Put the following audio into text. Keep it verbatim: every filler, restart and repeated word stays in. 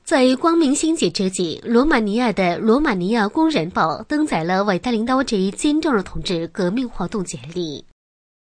在光明星节之际，罗马尼亚的《罗马尼亚工人报》登载了伟大领导者坚定的统治革命活动简历。